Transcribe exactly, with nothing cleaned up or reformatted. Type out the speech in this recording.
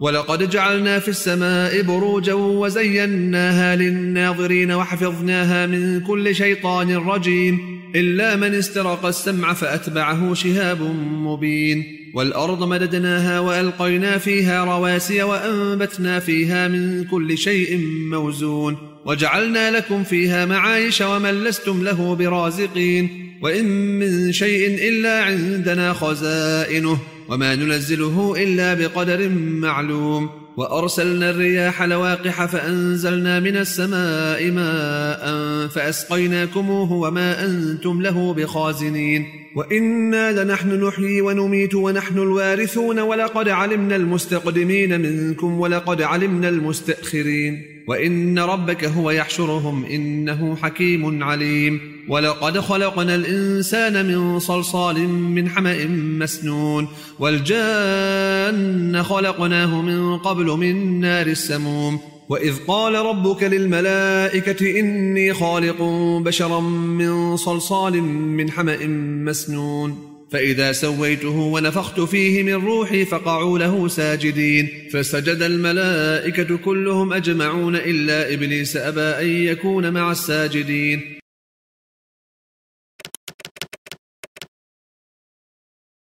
ولقد جعلنا في السماء بروجا وزيناها للناظرين وحفظناها من كل شيطان رجيم إلا من استرق السمع فأتبعه شهاب مبين والأرض مددناها وألقينا فيها رواسي وأنبتنا فيها من كل شيء موزون وجعلنا لكم فيها معايش ومن لستم له برازقين وإن من شيء إلا عندنا خزائنه وما ننزله إلا بقدر معلوم وأرسلنا الرياح لواقح فأنزلنا من السماء ماء فأسقيناكموه وما أنتم له بخازنين وإنا لنحن نحيي ونميت ونحن الوارثون ولقد علمنا المستقدمين منكم ولقد علمنا المستأخرين وإن ربك هو يحشرهم إنه حكيم عليم ولقد خلقنا الإنسان من صلصال من حمأ مسنون والجان خلقناه من قبل من نار السموم وإذ قال ربك للملائكة إني خالق بشرا من صلصال من حمأ مسنون فإذا سويته ونفخت فيه من روحي فقعوا له ساجدين فسجد الملائكة كلهم أجمعون إلا إبليس أبى أن يكون مع الساجدين